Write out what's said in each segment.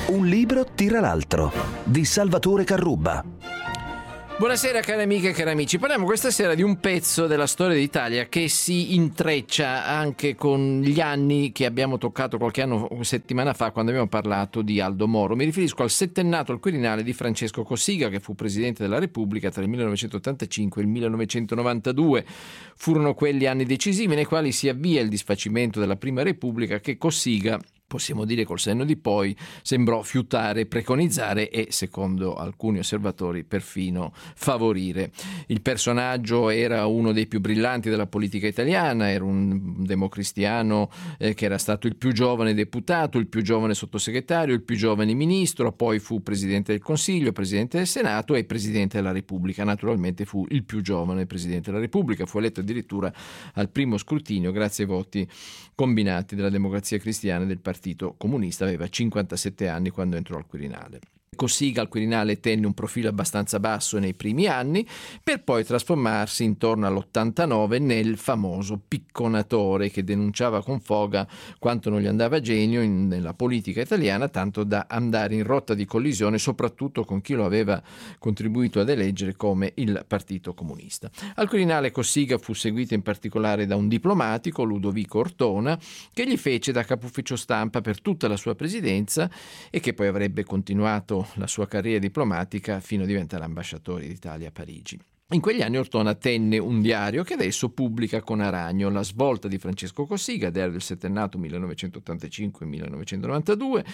Un libro tira l'altro, di Salvatore Carrubba. Buonasera cari amiche e cari amici, parliamo questa sera di un pezzo della storia d'Italia che si intreccia anche con gli anni che abbiamo toccato qualche settimana fa quando abbiamo parlato di Aldo Moro. Mi riferisco al settennato al Quirinale di Francesco Cossiga, che fu Presidente della Repubblica tra il 1985 e il 1992. Furono quelli anni decisivi nei quali si avvia il disfacimento della Prima Repubblica che Cossiga, possiamo dire col senno di poi, sembrò fiutare, preconizzare e, secondo alcuni osservatori, perfino favorire. Il personaggio era uno dei più brillanti della politica italiana, era un democristiano che era stato il più giovane deputato, il più giovane sottosegretario, il più giovane ministro, poi fu Presidente del Consiglio, Presidente del Senato e Presidente della Repubblica. Naturalmente fu il più giovane Presidente della Repubblica, fu eletto addirittura al primo scrutinio grazie ai voti combinati della Democrazia Cristiana e del Partito Comunista. Aveva 57 anni quando entrò al Quirinale. Cossiga al Quirinale tenne un profilo abbastanza basso nei primi anni, per poi trasformarsi intorno all'89 nel famoso picconatore che denunciava con foga quanto non gli andava genio nella politica italiana, tanto da andare in rotta di collisione soprattutto con chi lo aveva contribuito ad eleggere come il Partito Comunista. Al Quirinale Cossiga fu seguito in particolare da un diplomatico, Ludovico Ortona, che gli fece da capo ufficio stampa per tutta la sua presidenza e che poi avrebbe continuato la sua carriera diplomatica fino a diventare ambasciatore d'Italia a Parigi. In quegli anni Ortona tenne un diario che adesso pubblica con Aragno, La svolta di Francesco Cossiga, diario del settennato 1985-1992,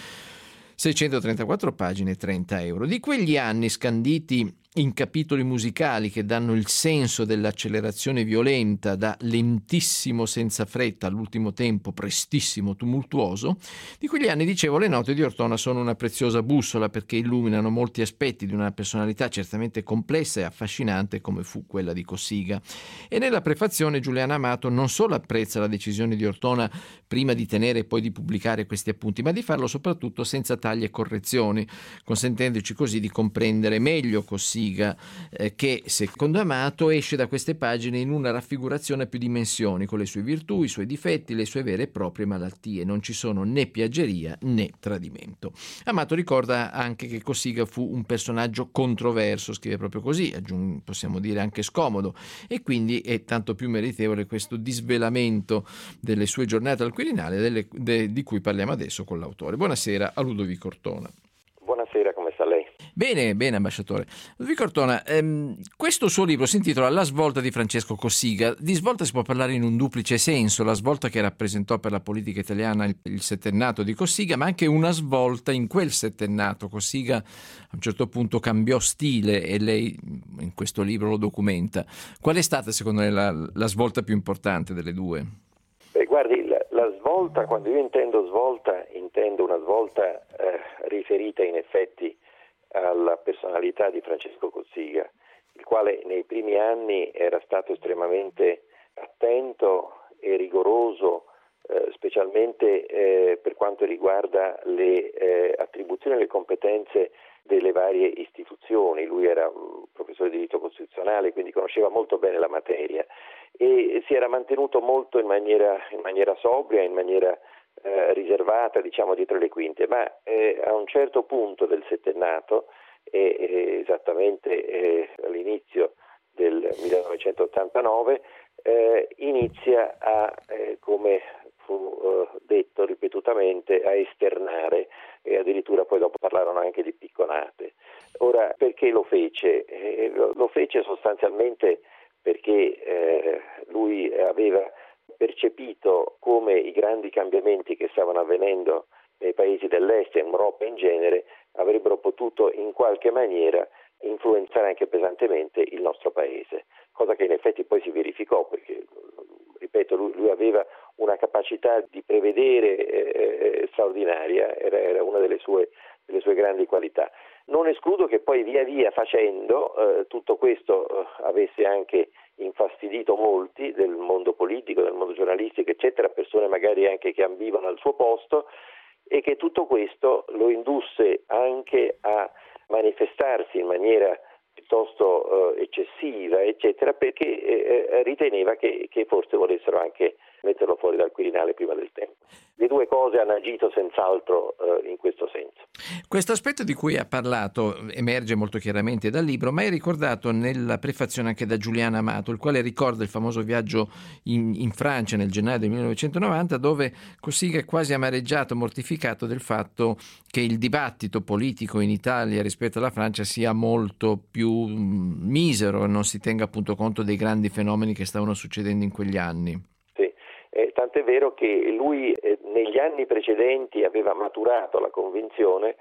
634 pagine, 30 euro. Di quegli anni scanditi in capitoli musicali che danno il senso dell'accelerazione violenta da lentissimo senza fretta all'ultimo tempo prestissimo tumultuoso, di quegli anni, dicevo, le note di Ortona sono una preziosa bussola perché illuminano molti aspetti di una personalità certamente complessa e affascinante come fu quella di Cossiga. E nella prefazione Giuliana Amato non solo apprezza la decisione di Ortona prima di tenere e poi di pubblicare questi appunti, ma di farlo soprattutto senza tagli e correzioni, consentendoci così di comprendere meglio Cossiga, che secondo Amato esce da queste pagine in una raffigurazione a più dimensioni, con le sue virtù, i suoi difetti, le sue vere e proprie malattie. Non ci sono né piaggeria né tradimento. Amato ricorda anche che Cossiga fu un personaggio controverso, scrive proprio così, possiamo dire anche scomodo, e quindi è tanto più meritevole questo disvelamento delle sue giornate al Quirinale di cui parliamo adesso con l'autore. Buonasera a Ludovico Ortona. Buonasera, come sta lei? Bene, ambasciatore. Ludovico Ortona, questo suo libro si intitola La svolta di Francesco Cossiga. Di svolta si può parlare in un duplice senso: la svolta che rappresentò per la politica italiana il settennato di Cossiga, ma anche una svolta in quel settennato. Cossiga a un certo punto cambiò stile e lei in questo libro lo documenta. Qual è stata secondo lei la svolta più importante delle due? Guardi, la svolta, quando io intendo svolta, intendo una svolta riferita in effetti alla personalità di Francesco Cossiga, il quale nei primi anni era stato estremamente attento e rigoroso, specialmente per quanto riguarda le attribuzioni e le competenze delle varie istituzioni. Lui era un professore di diritto costituzionale, quindi conosceva molto bene la materia e si era mantenuto molto in maniera sobria, in maniera riservata, diciamo, dietro le quinte, ma a un certo punto del settennato, esattamente all'inizio del 1989, inizia a, come fu detto ripetutamente, a esternare, e addirittura poi dopo parlarono anche di picconate. Ora, perché lo fece? Lo fece sostanzialmente perché lui aveva percepito come i grandi cambiamenti che stavano avvenendo nei paesi dell'est e in Europa in genere avrebbero potuto in qualche maniera influenzare anche pesantemente il nostro paese, cosa che in effetti poi si verificò perché, ripeto, lui aveva una capacità di prevedere straordinaria, era una delle sue grandi qualità. Non escludo che poi via via facendo tutto questo avesse anche infastidito molti del mondo politico, del mondo giornalistico, eccetera, persone magari anche che ambivano al suo posto, e che tutto questo lo indusse anche a manifestarsi in maniera piuttosto eccessiva, eccetera, perché riteneva che forse volessero anche metterlo fuori dal Quirinale prima del tempo. Le due cose hanno agito senz'altro in questo senso. Questo aspetto di cui ha parlato emerge molto chiaramente dal libro, ma è ricordato nella prefazione anche da Giuliano Amato, il quale ricorda il famoso viaggio in Francia nel gennaio del 1990, dove Cossiga è quasi amareggiato, mortificato del fatto che il dibattito politico in Italia rispetto alla Francia sia molto più misero e non si tenga appunto conto dei grandi fenomeni che stavano succedendo in quegli anni. Tant'è vero che lui negli anni precedenti aveva maturato la convinzione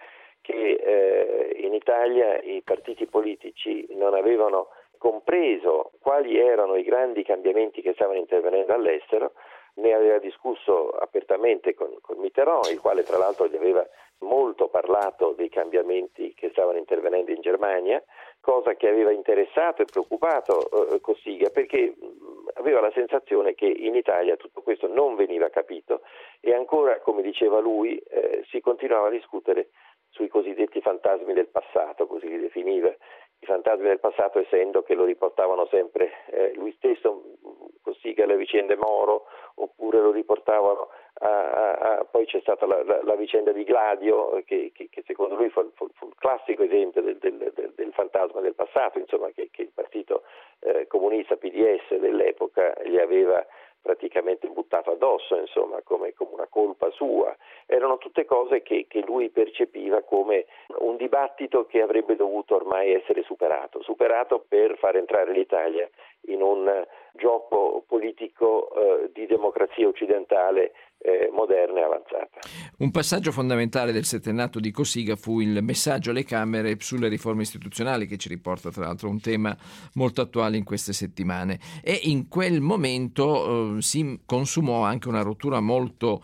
che in Italia i partiti politici non avevano compreso quali erano i grandi cambiamenti che stavano intervenendo all'estero. Ne aveva discusso apertamente con Mitterrand, il quale tra l'altro gli aveva molto parlato dei cambiamenti che stavano intervenendo in Germania, cosa che aveva interessato e preoccupato Cossiga, perché aveva la sensazione che in Italia tutto questo non veniva capito e ancora, come diceva lui, si continuava a discutere sui cosiddetti fantasmi del passato, così li definiva. I fantasmi del passato, essendo che lo riportavano sempre lui stesso, Cossiga, alle vicende Moro, oppure lo riportavano poi c'è stata la vicenda di Gladio, che secondo lui fu il classico esempio del fantasma del passato, insomma, che il partito comunista PDS dell'epoca gli aveva praticamente buttato addosso, insomma, come una colpa sua. Erano tutte cose che lui percepiva come un dibattito che avrebbe dovuto ormai essere superato per far entrare l'Italia in un gioco politico di democrazia occidentale moderna e avanzata. Un passaggio fondamentale del settennato di Cossiga fu il messaggio alle Camere sulle riforme istituzionali, che ci riporta tra l'altro un tema molto attuale in queste settimane, e in quel momento si consumò anche una rottura molto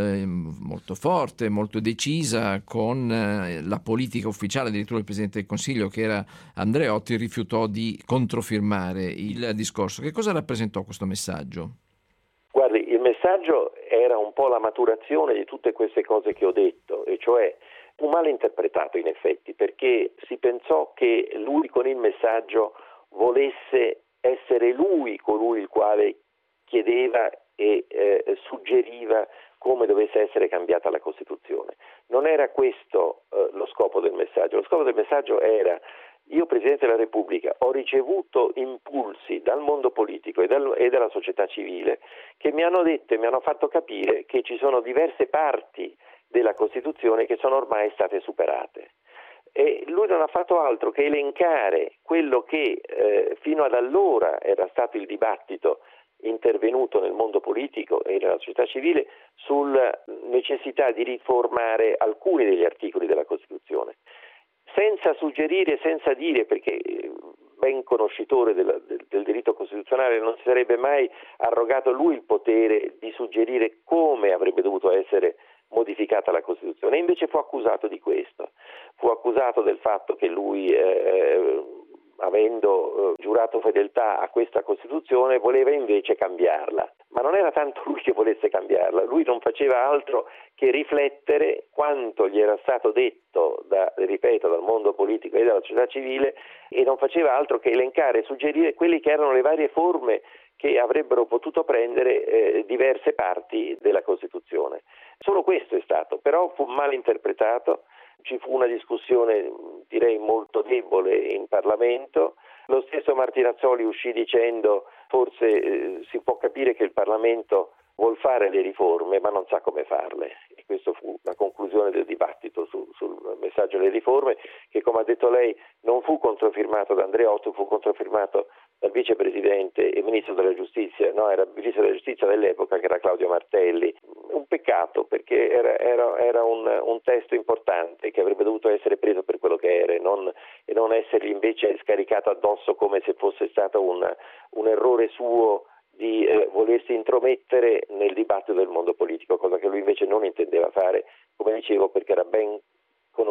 forte, molto decisa con la politica ufficiale. Addirittura il Presidente del Consiglio, che era Andreotti, rifiutò di controfirmare il discorso. Che cosa rappresentò questo messaggio? Guardi, il messaggio era un po' la maturazione di tutte queste cose che ho detto, e cioè fu mal interpretato in effetti, perché si pensò che lui con il messaggio volesse essere lui colui il quale chiedeva e suggeriva come dovesse essere cambiata la Costituzione. Non era questo lo scopo del messaggio. Lo scopo del messaggio era: io, Presidente della Repubblica, ho ricevuto impulsi dal mondo politico e dalla società civile che mi hanno detto e mi hanno fatto capire che ci sono diverse parti della Costituzione che sono ormai state superate. E lui non ha fatto altro che elencare quello che fino ad allora era stato il dibattito intervenuto nel mondo politico e nella società civile sulla necessità di riformare alcuni degli articoli della Costituzione, senza suggerire, senza dire, perché ben conoscitore del diritto costituzionale non si sarebbe mai arrogato lui il potere di suggerire come avrebbe dovuto essere modificata la Costituzione. E invece fu accusato di questo, fu accusato del fatto che lui avendo giurato fedeltà a questa Costituzione voleva invece cambiarla, ma non era tanto lui che volesse cambiarla, lui non faceva altro che riflettere quanto gli era stato detto dal mondo politico e dalla società civile, e non faceva altro che elencare e suggerire quelle che erano le varie forme che avrebbero potuto prendere diverse parti della Costituzione. Solo questo è stato, però fu mal interpretato. Ci fu una discussione, direi, molto debole in Parlamento. Lo stesso Martinazzoli uscì dicendo: forse si può capire che il Parlamento vuol fare le riforme ma non sa come farle, e questa fu la conclusione del dibattito sul messaggio delle riforme, che, come ha detto lei, non fu controfirmato da Andreotti, fu controfirmato dal vicepresidente e ministro della giustizia, era il ministro della giustizia dell'epoca, che era Claudio Martelli. Un peccato, perché era un testo importante che avrebbe dovuto essere preso per quello che era e non essergli invece scaricato addosso come se fosse stato un errore suo di volersi intromettere nel dibattito del mondo politico, cosa che lui invece non intendeva fare, come dicevo, perché era ben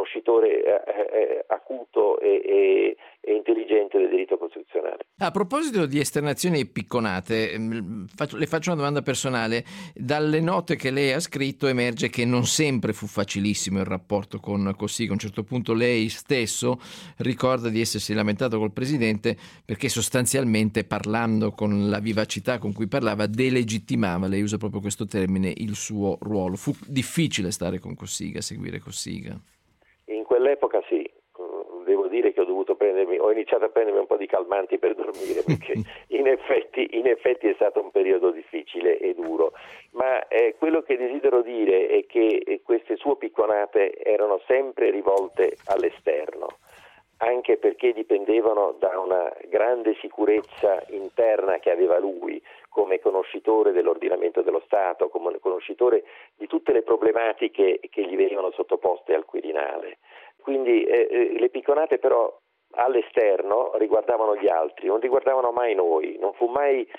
conoscitore acuto e intelligente del diritto costituzionale. A proposito di esternazioni e picconate, le faccio una domanda personale. Dalle note che lei ha scritto emerge che non sempre fu facilissimo il rapporto con Cossiga. A un certo punto lei stesso ricorda di essersi lamentato col presidente perché sostanzialmente, parlando con la vivacità con cui parlava, delegittimava, lei usa proprio questo termine, il suo ruolo. Fu difficile stare con Cossiga, seguire Cossiga? In quell'epoca sì. Devo dire che ho iniziato a prendermi un po' di calmanti per dormire, perché in effetti è stato un periodo difficile e duro, ma quello che desidero dire è che queste sue picconate erano sempre rivolte all'esterno, anche perché dipendevano da una grande sicurezza interna che aveva lui come conoscitore dell'ordinamento dello Stato, come conoscitore di tutte le problematiche che gli venivano sottoposte al Quirinale. Quindi le picconate però all'esterno riguardavano gli altri, non riguardavano mai noi, non fu mai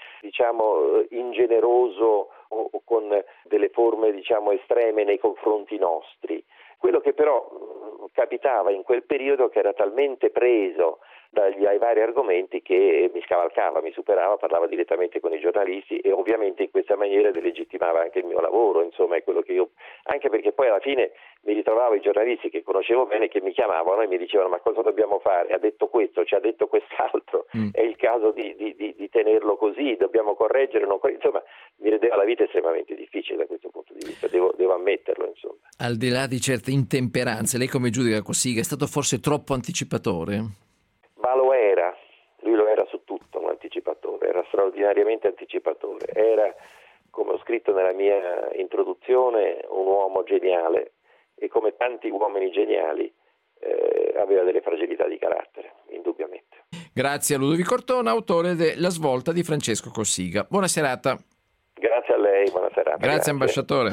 ingeneroso o con delle forme estreme nei confronti nostri. Quello che però capitava in quel periodo che era talmente preso dai vari argomenti che mi scavalcava, mi superava, parlava direttamente con i giornalisti e ovviamente in questa maniera delegittimava anche il mio lavoro, insomma è quello che io, anche perché poi alla fine mi ritrovavo i giornalisti che conoscevo bene che mi chiamavano e mi dicevano: ma cosa dobbiamo fare? Ha detto questo, ci ha detto quest'altro, è il caso di tenerlo così, dobbiamo correggere, insomma mi rendeva la vita estremamente difficile da questo punto di vista, devo ammetterlo, insomma. Al di là di certe intemperanze, lei come giudica Cossiga? È stato forse troppo anticipatore? Ma lui lo era su tutto, un anticipatore, era straordinariamente anticipatore, era, come ho scritto nella mia introduzione, un uomo geniale e come tanti uomini geniali aveva delle fragilità di carattere, indubbiamente. Grazie a Ludovico Ortona, autore de La svolta di Francesco Cossiga. Buona serata. Grazie a lei, buona serata. Grazie ambasciatore.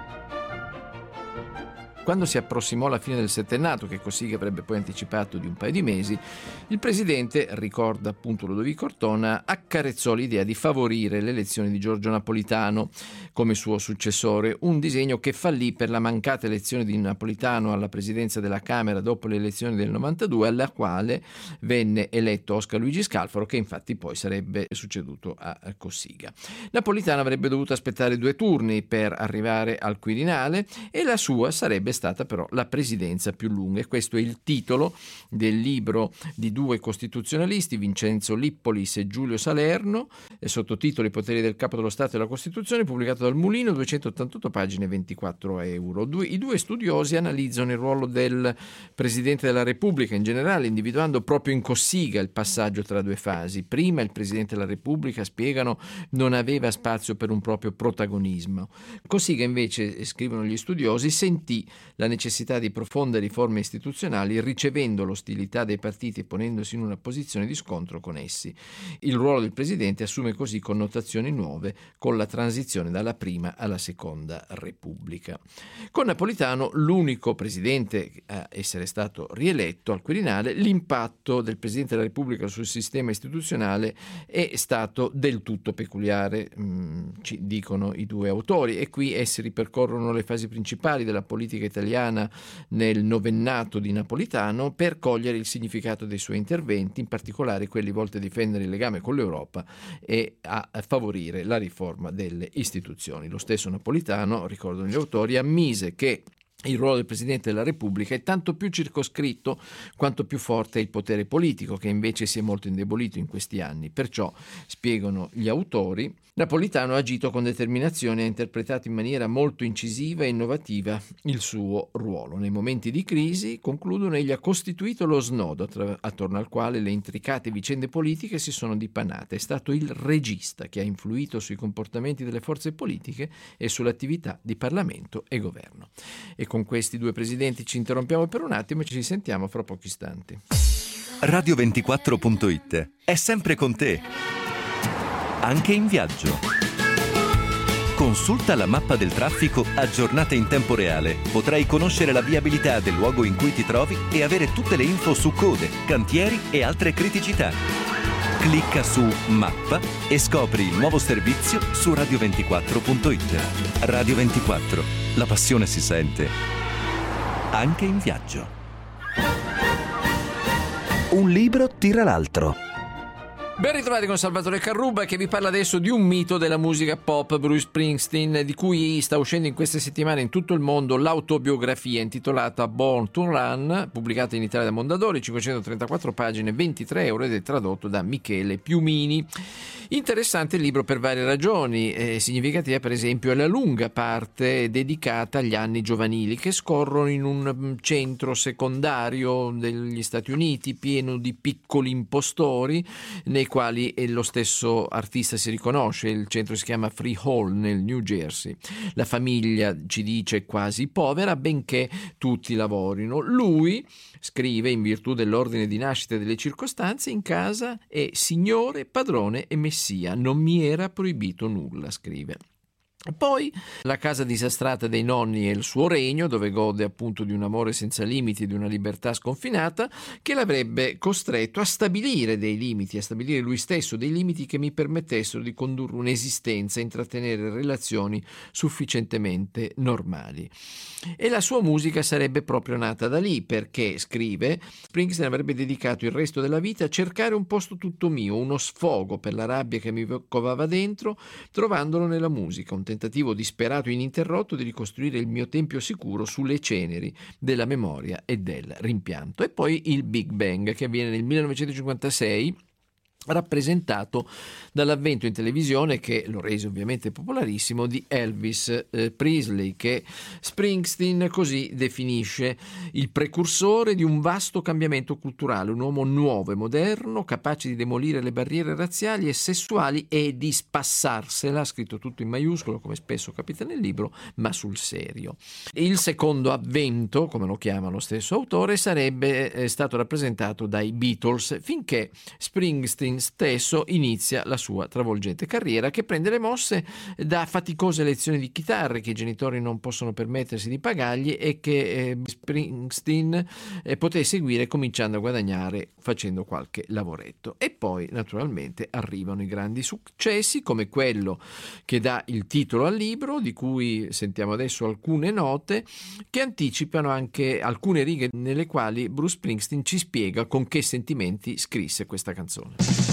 Quando si approssimò la fine del settennato, che Cossiga avrebbe poi anticipato di un paio di mesi, il presidente, ricorda appunto Ludovico Ortona, accarezzò l'idea di favorire l'elezione di Giorgio Napolitano come suo successore, un disegno che fallì per la mancata elezione di Napolitano alla presidenza della Camera dopo le elezioni del 92, alla quale venne eletto Oscar Luigi Scalfaro, che infatti poi sarebbe succeduto a Cossiga. Napolitano avrebbe dovuto aspettare 2 turni per arrivare al Quirinale e la sua sarebbe stata però la presidenza più lunga, e questo è il titolo del libro di 2 costituzionalisti, Vincenzo Lippolis e Giulio Salerno, sottotitolo I poteri del capo dello Stato e la Costituzione, pubblicato dal Mulino, 288 pagine, 24 euro. I 2 studiosi analizzano il ruolo del Presidente della Repubblica in generale, individuando proprio in Cossiga il passaggio tra 2 fasi. Prima il Presidente della Repubblica, spiegano, non aveva spazio per un proprio protagonismo. Cossiga invece, scrivono gli studiosi, sentì la necessità di profonde riforme istituzionali, ricevendo l'ostilità dei partiti e ponendosi in una posizione di scontro con essi. Il ruolo del Presidente assume così connotazioni nuove con la transizione dalla prima alla seconda Repubblica. Con Napolitano, l'unico Presidente a essere stato rieletto al Quirinale, l'impatto del Presidente della Repubblica sul sistema istituzionale è stato del tutto peculiare, ci dicono i 2 autori, e qui essi ripercorrono le fasi principali della politica italiana nel novennato di Napolitano per cogliere il significato dei suoi interventi, in particolare quelli volti a difendere il legame con l'Europa e a favorire la riforma delle istituzioni. Lo stesso Napolitano, ricordano gli autori, ammise che il ruolo del Presidente della Repubblica è tanto più circoscritto quanto più forte è il potere politico, che invece si è molto indebolito in questi anni. Perciò, spiegano gli autori, Napolitano ha agito con determinazione e ha interpretato in maniera molto incisiva e innovativa il suo ruolo. Nei momenti di crisi, concludono, egli ha costituito lo snodo attorno al quale le intricate vicende politiche si sono dipanate. È stato il regista che ha influito sui comportamenti delle forze politiche e sull'attività di Parlamento e Governo. E con questi 2 presidenti ci interrompiamo per un attimo e ci sentiamo fra pochi istanti. Radio24.it è sempre con te, anche in viaggio. Consulta la mappa del traffico aggiornata in tempo reale. Potrai conoscere la viabilità del luogo in cui ti trovi e avere tutte le info su code, cantieri e altre criticità. Clicca su Mappa e scopri il nuovo servizio su Radio24.it. Radio 24. La passione si sente anche in viaggio. Un libro tira l'altro. Ben ritrovati con Salvatore Carrubba, che vi parla adesso di un mito della musica pop, Bruce Springsteen, di cui sta uscendo in queste settimane in tutto il mondo l'autobiografia intitolata Born to Run, pubblicata in Italia da Mondadori, 534 pagine, 23 euro, ed è tradotto da Michele Piumini. Interessante il libro per varie ragioni. Significativa per esempio è la lunga parte dedicata agli anni giovanili che scorrono in un centro secondario degli Stati Uniti pieno di piccoli impostori nei quali lo stesso artista si riconosce. Il centro si chiama Free Hall nel New Jersey. La famiglia, ci dice, quasi povera, benché tutti lavorino. Lui scrive, in virtù dell'ordine di nascita e delle circostanze, in casa è signore, padrone e messia. Non mi era proibito nulla, scrive. Poi la casa disastrata dei nonni e il suo regno, dove gode appunto di un amore senza limiti e di una libertà sconfinata, che l'avrebbe costretto a stabilire dei limiti, a stabilire lui stesso dei limiti che mi permettessero di condurre un'esistenza e intrattenere relazioni sufficientemente normali. E la sua musica sarebbe proprio nata da lì, perché, scrive, Springsteen avrebbe dedicato il resto della vita a cercare un posto tutto mio, uno sfogo per la rabbia che mi covava dentro, trovandolo nella musica, un tentativo disperato e ininterrotto di ricostruire il mio tempio sicuro sulle ceneri della memoria e del rimpianto. E poi il Big Bang, che avviene nel 1956, rappresentato dall'avvento in televisione, che lo rese ovviamente popolarissimo, di Elvis Presley, che Springsteen così definisce il precursore di un vasto cambiamento culturale, un uomo nuovo e moderno, capace di demolire le barriere razziali e sessuali e di spassarsela, scritto tutto in maiuscolo come spesso capita nel libro, ma sul serio. Il secondo avvento, come lo chiama lo stesso autore, sarebbe stato rappresentato dai Beatles, finché Springsteen stesso inizia la sua travolgente carriera, che prende le mosse da faticose lezioni di chitarra che i genitori non possono permettersi di pagargli e che Springsteen poté seguire cominciando a guadagnare facendo qualche lavoretto. E poi naturalmente arrivano i grandi successi, come quello che dà il titolo al libro, di cui sentiamo adesso alcune note che anticipano anche alcune righe nelle quali Bruce Springsteen ci spiega con che sentimenti scrisse questa canzone.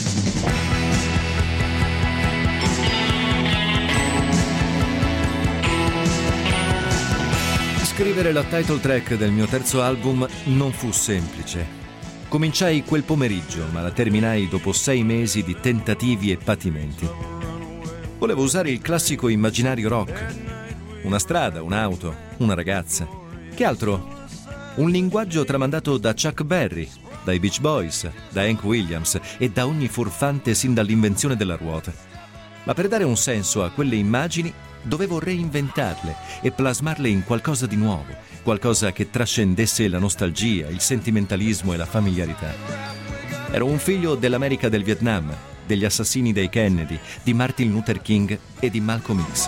Scrivere la title track del mio terzo album non fu semplice. Cominciai quel pomeriggio, ma la terminai dopo 6 mesi di tentativi e patimenti. Volevo usare il classico immaginario rock. Una strada, un'auto, una ragazza. Che altro? Un linguaggio tramandato da Chuck Berry, dai Beach Boys, da Hank Williams e da ogni furfante sin dall'invenzione della ruota. Ma per dare un senso a quelle immagini dovevo reinventarle e plasmarle in qualcosa di nuovo, qualcosa che trascendesse la nostalgia, il sentimentalismo e la familiarità. Ero un figlio dell'America del Vietnam, degli assassini dei Kennedy, di Martin Luther King e di Malcolm X.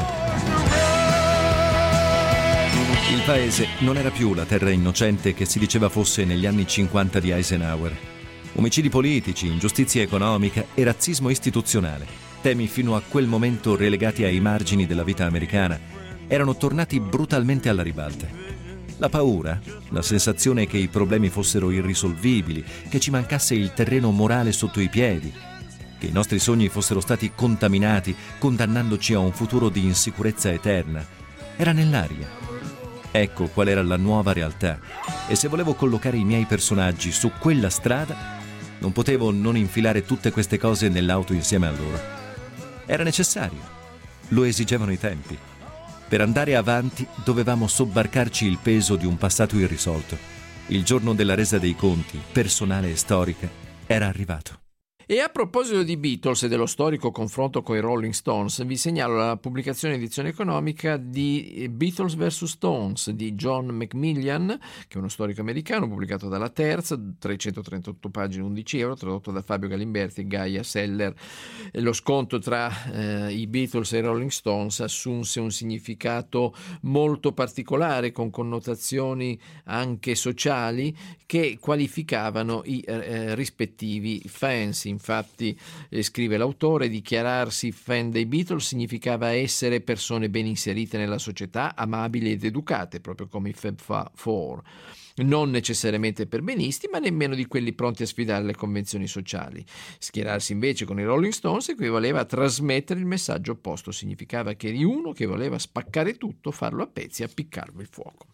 Il paese non era più la terra innocente che si diceva fosse negli anni 50 di Eisenhower. Omicidi politici, ingiustizia economica e razzismo istituzionale, temi fino a quel momento relegati ai margini della vita americana, erano tornati brutalmente alla ribalta. La paura, la sensazione che i problemi fossero irrisolvibili, che ci mancasse il terreno morale sotto i piedi, che i nostri sogni fossero stati contaminati, condannandoci a un futuro di insicurezza eterna, era nell'aria. Ecco qual era la nuova realtà, e se volevo collocare i miei personaggi su quella strada, non potevo non infilare tutte queste cose nell'auto insieme a loro. Era necessario, lo esigevano i tempi. Per andare avanti dovevamo sobbarcarci il peso di un passato irrisolto. Il giorno della resa dei conti, personale e storica, era arrivato. E a proposito di Beatles e dello storico confronto con i Rolling Stones, vi segnalo la pubblicazione in edizione economica di Beatles vs. Stones di John Macmillan, che è uno storico americano, pubblicato dalla Terza, 338 pagine, 11 euro, tradotto da Fabio Galimberti e Gaia Seller. Lo scontro tra i Beatles e i Rolling Stones assunse un significato molto particolare, con connotazioni anche sociali che qualificavano i rispettivi fans. Infatti, scrive l'autore, dichiararsi fan dei Beatles significava essere persone ben inserite nella società, amabili ed educate, proprio come i Fab Four. Non necessariamente perbenisti, ma nemmeno di quelli pronti a sfidare le convenzioni sociali. Schierarsi invece con i Rolling Stones equivaleva a trasmettere il messaggio opposto, significava che eri uno che voleva spaccare tutto, farlo a pezzi e appiccarlo il fuoco.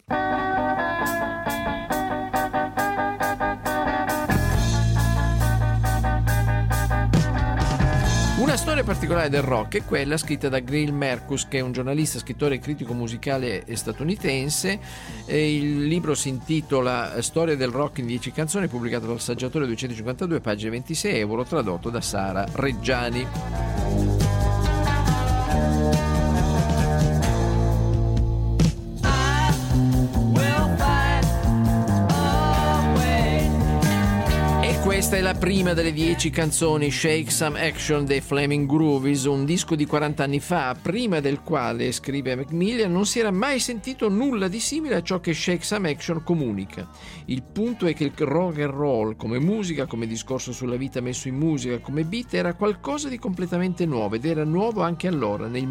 Una storia particolare del rock è quella scritta da Gail Marcus, che è un giornalista, scrittore e critico musicale statunitense. Il libro si intitola Storia del rock in 10 canzoni, pubblicato dal Saggiatore, 252 pagine, 26 euro, tradotto da Sara Reggiani. Questa è la prima delle 10 canzoni, Shake Some Action dei Flaming Groovies, un disco di 40 anni fa, prima del quale, scrive Macmillan, non si era mai sentito nulla di simile a ciò che Shake Some Action comunica. Il punto è che il rock and roll, come musica, come discorso sulla vita messo in musica, come beat, era qualcosa di completamente nuovo, ed era nuovo anche allora, nel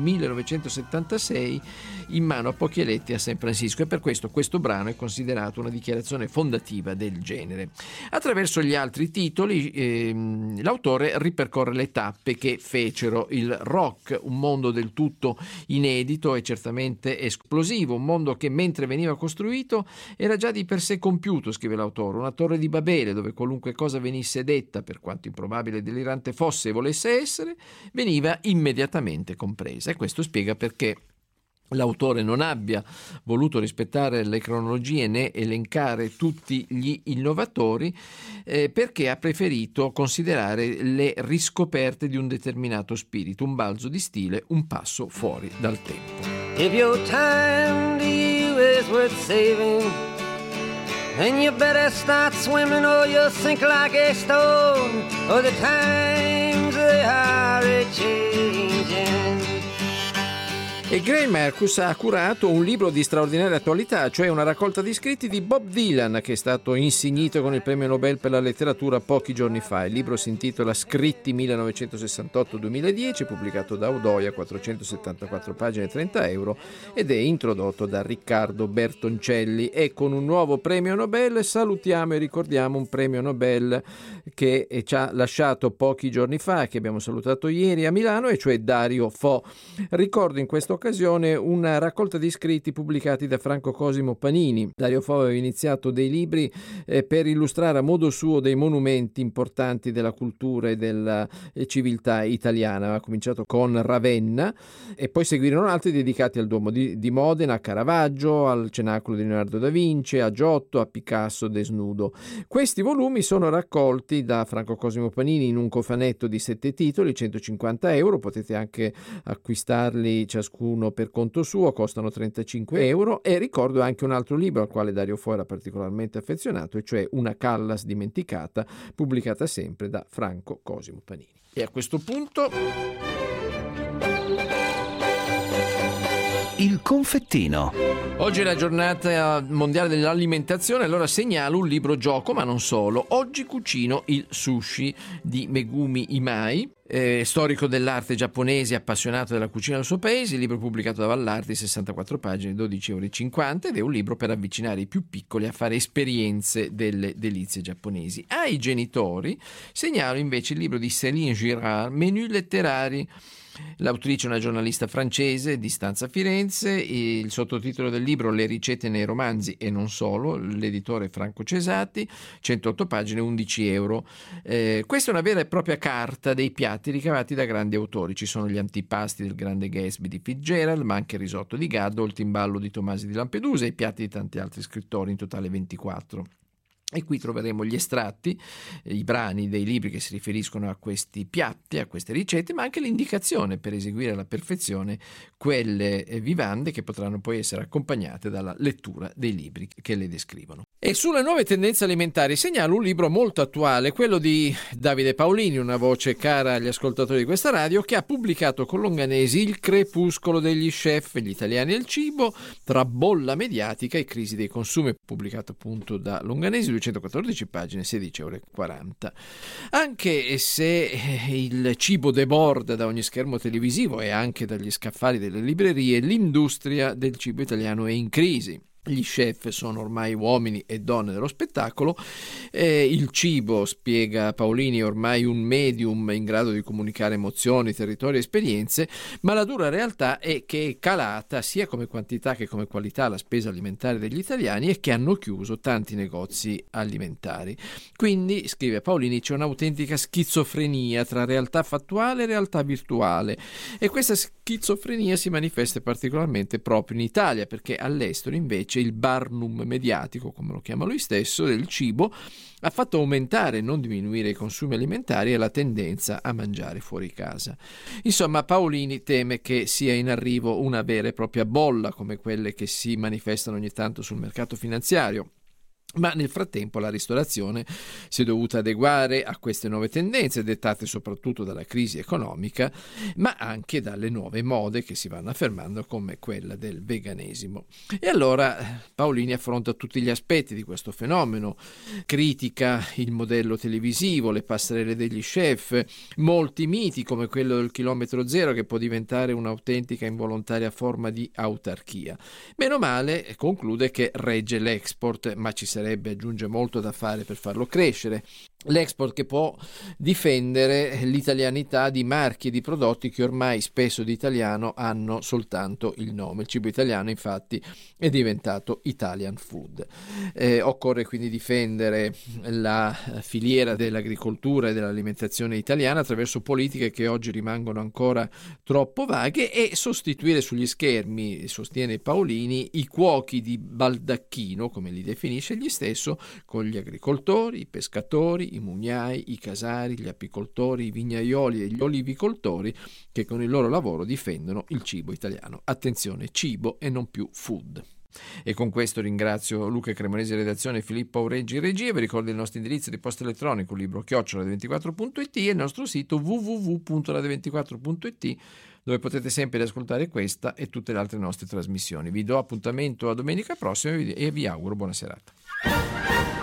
1976, in mano a pochi eletti a San Francisco, e per questo brano è considerato una dichiarazione fondativa del genere. Attraverso gli altri titoli, l'autore ripercorre le tappe che fecero il rock, un mondo del tutto inedito e certamente esplosivo, un mondo che mentre veniva costruito era già di per sé compiuto, scrive l'autore, una torre di Babele dove qualunque cosa venisse detta, per quanto improbabile e delirante fosse e volesse essere, veniva immediatamente compresa, e questo spiega perché l'autore non abbia voluto rispettare le cronologie né elencare tutti gli innovatori, perché ha preferito considerare le riscoperte di un determinato spirito, un balzo di stile, un passo fuori dal tempo. If your time to you is worth saving, then you better start swimming or you'll sink like a stone, or the times they are a-changing. E Gail Marcus ha curato un libro di straordinaria attualità, cioè una raccolta di scritti di Bob Dylan, che è stato insignito con il premio Nobel per la letteratura pochi giorni fa. Il libro si intitola Scritti 1968-2010, pubblicato da Odoia, 474 pagine, 30 euro, ed è introdotto da Riccardo Bertoncelli. E con un nuovo premio Nobel salutiamo e ricordiamo un premio Nobel che ci ha lasciato pochi giorni fa, che abbiamo salutato ieri a Milano, e cioè Dario Fo. Ricordo in questa occasione una raccolta di scritti pubblicati da Franco Cosimo Panini. Dario Fo aveva iniziato dei libri per illustrare a modo suo dei monumenti importanti della cultura e della civiltà italiana. Aveva cominciato con Ravenna e poi seguirono altri dedicati al Duomo di Modena, a Caravaggio, al Cenacolo di Leonardo da Vinci, a Giotto, a Picasso desnudo. Questi volumi sono raccolti da Franco Cosimo Panini in un cofanetto di 7 titoli, 150 euro. Potete anche acquistarli ciascuno per conto suo, costano 35 euro. E ricordo anche un altro libro al quale Dario Fo era particolarmente affezionato, e cioè Una Callas dimenticata, pubblicata sempre da Franco Cosimo Panini. E a questo punto il confettino. Oggi è la giornata mondiale dell'alimentazione, allora segnalo un libro gioco, ma non solo. Oggi cucino il sushi di Megumi Imai, storico dell'arte giapponese, appassionato della cucina del suo paese. Il libro pubblicato da Vallardi, 64 pagine, 12,50 euro, ed è un libro per avvicinare i più piccoli a fare esperienze delle delizie giapponesi. Ai genitori segnalo invece il libro di Céline Girard, Menù letterari. L'autrice è una giornalista francese di stanza a Firenze. Il sottotitolo del libro Le ricette nei romanzi e non solo, l'editore Franco Cesati, 108 pagine, 11 euro. Questa è una vera e propria carta dei piatti ricavati da grandi autori. Ci sono gli antipasti del grande Gatsby di Fitzgerald, ma anche il risotto di Gaddo, il timballo di Tomasi di Lampedusa e i piatti di tanti altri scrittori, in totale 24. E qui troveremo gli estratti, i brani dei libri che si riferiscono a questi piatti, a queste ricette, ma anche l'indicazione per eseguire alla perfezione quelle vivande che potranno poi essere accompagnate dalla lettura dei libri che le descrivono. E sulle nuove tendenze alimentari segnalo un libro molto attuale, quello di Davide Paolini, una voce cara agli ascoltatori di questa radio, che ha pubblicato con Longanesi Il crepuscolo degli chef, gli italiani e il cibo, tra bolla mediatica e crisi dei consumi, pubblicato appunto da Longanesi, 214 pagine, 16,40 €. Anche se il cibo deborda da ogni schermo televisivo e anche dagli scaffali delle librerie, l'industria del cibo italiano è in crisi. Gli chef sono ormai uomini e donne dello spettacolo, il cibo, spiega Paolini, è ormai un medium in grado di comunicare emozioni, territori e esperienze, ma la dura realtà è che è calata sia come quantità che come qualità la spesa alimentare degli italiani e che hanno chiuso tanti negozi alimentari. Quindi, scrive Paolini, c'è un'autentica schizofrenia tra realtà fattuale e realtà virtuale, e questa schizofrenia si manifesta particolarmente proprio in Italia, perché all'estero invece il barnum mediatico, come lo chiama lui stesso, del cibo ha fatto aumentare e non diminuire i consumi alimentari e la tendenza a mangiare fuori casa. Insomma, Paolini teme che sia in arrivo una vera e propria bolla come quelle che si manifestano ogni tanto sul mercato finanziario. Ma nel frattempo la ristorazione si è dovuta adeguare a queste nuove tendenze, dettate soprattutto dalla crisi economica, ma anche dalle nuove mode che si vanno affermando, come quella del veganesimo. E allora Paolini affronta tutti gli aspetti di questo fenomeno, critica il modello televisivo, le passerelle degli chef, molti miti come quello del chilometro zero, che può diventare un'autentica involontaria forma di autarchia. Meno male, conclude, che regge l'export, ma ci aggiunge molto da fare per farlo crescere. L'export che può difendere l'italianità di marchi e di prodotti che ormai spesso di italiano hanno soltanto il nome. Il cibo italiano infatti è diventato Italian food. Occorre quindi difendere la filiera dell'agricoltura e dell'alimentazione italiana attraverso politiche che oggi rimangono ancora troppo vaghe e sostituire sugli schermi, sostiene Paolini, i cuochi di baldacchino, come li definisce egli stesso, con gli agricoltori, i pescatori, i mugnai, i casari, gli apicoltori, i vignaioli e gli olivicoltori, che con il loro lavoro difendono il cibo italiano. Attenzione, cibo e non più food. E con questo ringrazio Luca Cremonesi redazione e Filippo Aureggi regia. Vi ricordo il nostro indirizzo di posta elettronico libro@radio24.it e il nostro sito www.radio24.it, dove potete sempre ascoltare questa e tutte le altre nostre trasmissioni. Vi do appuntamento a domenica prossima e vi auguro buona serata.